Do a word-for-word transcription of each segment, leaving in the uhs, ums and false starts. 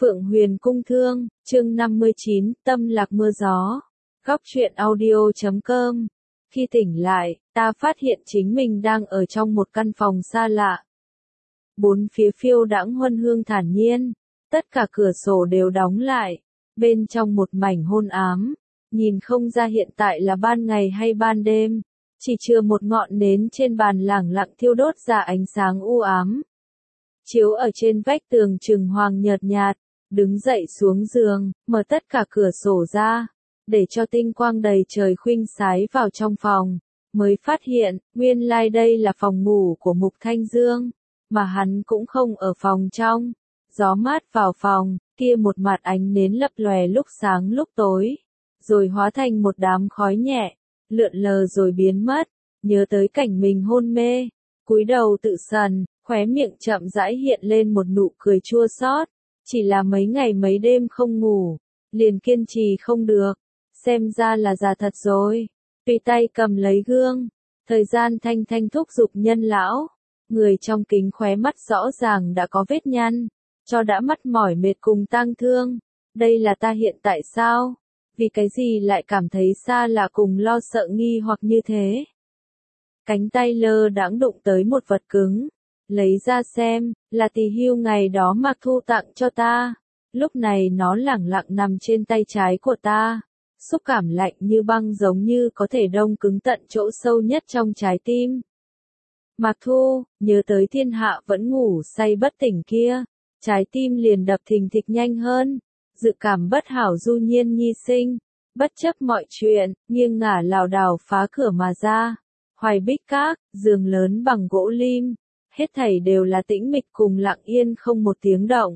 Phượng Huyền Cung Thương, chương năm mươi chín, Tâm Lạc Mưa Gió. Góc truyện audio chấm com. Khi tỉnh lại, ta phát hiện chính mình đang ở trong một căn phòng xa lạ. Bốn phía phiêu đãng huân hương thản nhiên, tất cả cửa sổ đều đóng lại, bên trong một mảnh hôn ám, nhìn không ra hiện tại là ban ngày hay ban đêm, chỉ chừa một ngọn nến trên bàn lẳng lặng thiêu đốt ra ánh sáng u ám. Chiếu ở trên vách tường trừng hoàng nhợt nhạt, đứng dậy xuống giường, mở tất cả cửa sổ ra, để cho tinh quang đầy trời khuynh sái vào trong phòng, mới phát hiện, nguyên lai đây là phòng ngủ của Mục Thanh Dương, mà hắn cũng không ở phòng trong. Gió mát vào phòng, kia một mặt ánh nến lập lòe lúc sáng lúc tối, rồi hóa thành một đám khói nhẹ, lượn lờ rồi biến mất, nhớ tới cảnh mình hôn mê, cúi đầu tự sần, khóe miệng chậm rãi hiện lên một nụ cười chua xót. Chỉ là mấy ngày mấy đêm không ngủ, liền kiên trì không được, xem ra là già thật rồi. Tùy tay cầm lấy gương, thời gian thanh thanh thúc giục nhân lão, người trong kính khóe mắt rõ ràng đã có vết nhăn, cho đã mắt mỏi mệt cùng tang thương. Đây là ta hiện tại sao? Vì cái gì lại cảm thấy xa lạ cùng lo sợ nghi hoặc như thế? Cánh tay lơ đãng đụng tới một vật cứng. Lấy ra xem, là tỳ hưu ngày đó Mạc Thu tặng cho ta. Lúc này nó lẳng lặng nằm trên tay trái của ta. Xúc cảm lạnh như băng giống như có thể đông cứng tận chỗ sâu nhất trong trái tim. Mạc Thu, nhớ tới thiên hạ vẫn ngủ say bất tỉnh kia. Trái tim liền đập thình thịch nhanh hơn. Dự cảm bất hảo du nhiên nhi sinh. Bất chấp mọi chuyện, nghiêng ngả lảo đảo phá cửa mà ra. Hoài Bích Các, giường lớn bằng gỗ lim. Hết thảy đều là tĩnh mịch cùng lặng yên không một tiếng động.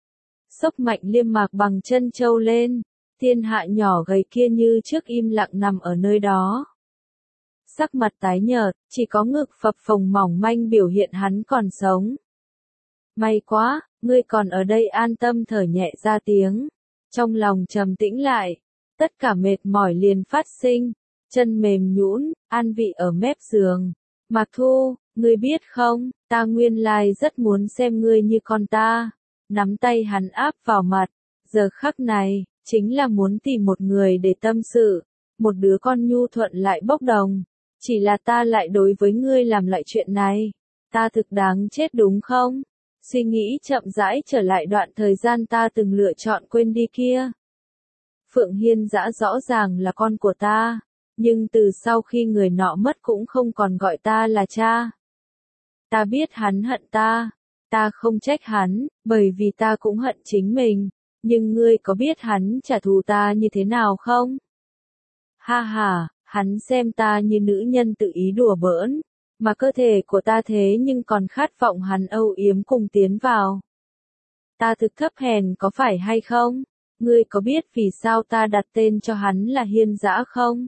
Xốc mạnh liêm mạc bằng chân châu lên, thiên hạ nhỏ gầy kia như trước im lặng nằm ở nơi đó. Sắc mặt tái nhợt, chỉ có ngực phập phồng mỏng manh biểu hiện hắn còn sống. May quá, ngươi còn ở đây an tâm thở nhẹ ra tiếng. Trong lòng trầm tĩnh lại, tất cả mệt mỏi liền phát sinh, chân mềm nhũn, an vị ở mép giường. Mạc Thu, ngươi biết không, ta nguyên lai rất muốn xem ngươi như con ta. Nắm tay hắn áp vào mặt, giờ khắc này, chính là muốn tìm một người để tâm sự, một đứa con nhu thuận lại bốc đồng. Chỉ là ta lại đối với ngươi làm lại chuyện này, ta thực đáng chết đúng không? Suy nghĩ chậm rãi trở lại đoạn thời gian ta từng lựa chọn quên đi kia. Phượng Hiên Dã rõ ràng là con của ta, nhưng từ sau khi người nọ mất cũng không còn gọi ta là cha. Ta biết hắn hận ta, ta không trách hắn, bởi vì ta cũng hận chính mình, nhưng ngươi có biết hắn trả thù ta như thế nào không? Ha ha, hắn xem ta như nữ nhân tự ý đùa bỡn, mà cơ thể của ta thế nhưng còn khát vọng hắn âu yếm cùng tiến vào. Ta thực thấp hèn có phải hay không? Ngươi có biết vì sao ta đặt tên cho hắn là Hiên Dã không?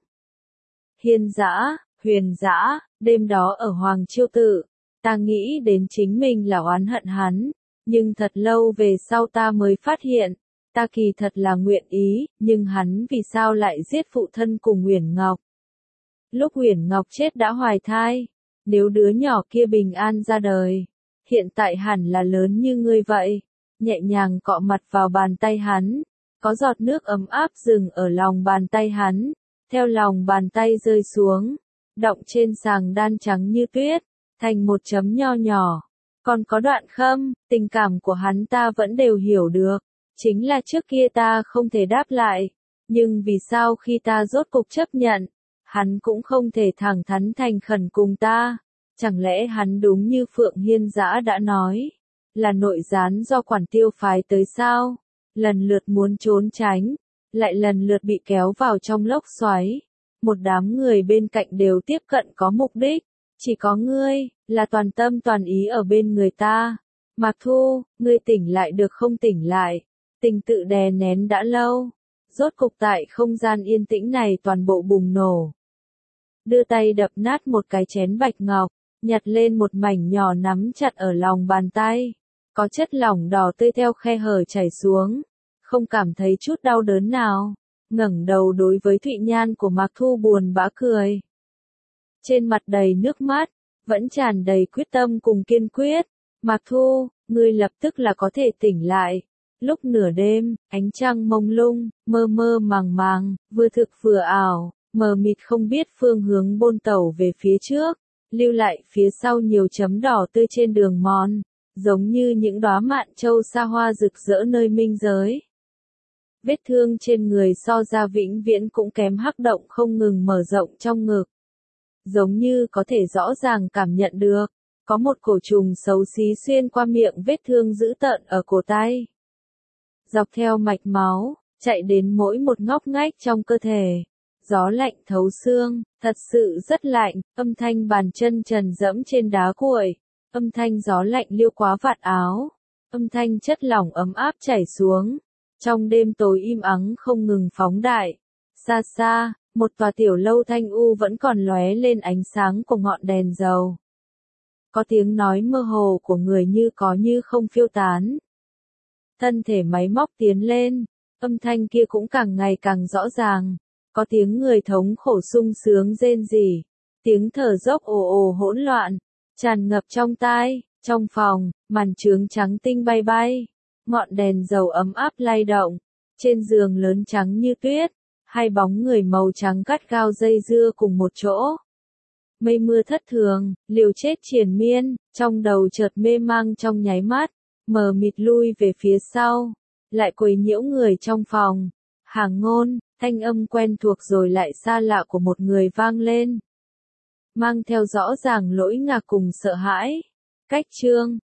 Hiên Dã, Huyền Dã, đêm đó ở Hoàng Chiêu Tự. Ta nghĩ đến chính mình là oán hận hắn, nhưng thật lâu về sau ta mới phát hiện, ta kỳ thật là nguyện ý, nhưng hắn vì sao lại giết phụ thân cùng Uyển Ngọc. Lúc Uyển Ngọc chết đã hoài thai, nếu đứa nhỏ kia bình an ra đời, hiện tại hẳn là lớn như ngươi vậy. Nhẹ nhàng cọ mặt vào bàn tay hắn, có giọt nước ấm áp dừng ở lòng bàn tay hắn, theo lòng bàn tay rơi xuống, đọng trên sàng đan trắng như tuyết. Thành một chấm nho nhỏ, còn có đoạn khâm, tình cảm của hắn ta vẫn đều hiểu được, chính là trước kia ta không thể đáp lại, nhưng vì sao khi ta rốt cục chấp nhận, hắn cũng không thể thẳng thắn thành khẩn cùng ta, chẳng lẽ hắn đúng như Phượng Hiên Dã đã nói, là nội gián do Quản Tiêu phái tới sao, lần lượt muốn trốn tránh, lại lần lượt bị kéo vào trong lốc xoáy, một đám người bên cạnh đều tiếp cận có mục đích. Chỉ có ngươi, là toàn tâm toàn ý ở bên người ta. Mạc Thu, ngươi tỉnh lại được không tỉnh lại. Tình tự đè nén đã lâu. Rốt cục tại không gian yên tĩnh này toàn bộ bùng nổ. Đưa tay đập nát một cái chén bạch ngọc, nhặt lên một mảnh nhỏ nắm chặt ở lòng bàn tay. Có chất lỏng đỏ tươi theo khe hở chảy xuống. Không cảm thấy chút đau đớn nào. Ngẩng đầu đối với Thụy Nhan của Mạc Thu buồn bã cười. Trên mặt đầy nước mắt, vẫn tràn đầy quyết tâm cùng kiên quyết. Mạc Thu, ngươi lập tức là có thể tỉnh lại. Lúc nửa đêm, ánh trăng mông lung, mơ mơ màng màng, vừa thực vừa ảo, mờ mịt không biết phương hướng bôn tàu về phía trước, lưu lại phía sau nhiều chấm đỏ tươi trên đường mòn, giống như những đóa mạn châu xa hoa rực rỡ nơi minh giới. Vết thương trên người so ra vĩnh viễn cũng kém hắc động không ngừng mở rộng trong ngực. Giống như có thể rõ ràng cảm nhận được, có một cổ trùng xấu xí xuyên qua miệng vết thương dữ tợn ở cổ tay. Dọc theo mạch máu, chạy đến mỗi một ngóc ngách trong cơ thể. Gió lạnh thấu xương, thật sự rất lạnh, âm thanh bàn chân trần dẫm trên đá cuội, âm thanh gió lạnh liêu quá vạt áo, âm thanh chất lỏng ấm áp chảy xuống. Trong đêm tối im ắng không ngừng phóng đại. Xa xa, một tòa tiểu lâu thanh u vẫn còn lóe lên ánh sáng của ngọn đèn dầu. Có tiếng nói mơ hồ của người như có như không phiêu tán. Thân thể máy móc tiến lên, âm thanh kia cũng càng ngày càng rõ ràng. Có tiếng người thống khổ sung sướng rên rỉ, tiếng thở dốc ồ ồ hỗn loạn, tràn ngập trong tai, trong phòng, màn chướng trắng tinh bay bay. Ngọn đèn dầu ấm áp lay động, trên giường lớn trắng như tuyết, hai bóng người màu trắng gắt gao dây dưa cùng một chỗ. Mây mưa thất thường, liều chết triền miên, trong đầu chợt mê mang trong nháy mắt, mờ mịt lui về phía sau, lại quấy nhiễu người trong phòng. Hàng ngôn, thanh âm quen thuộc rồi lại xa lạ của một người vang lên. Mang theo rõ ràng lỗi ngạc cùng sợ hãi. Cách chương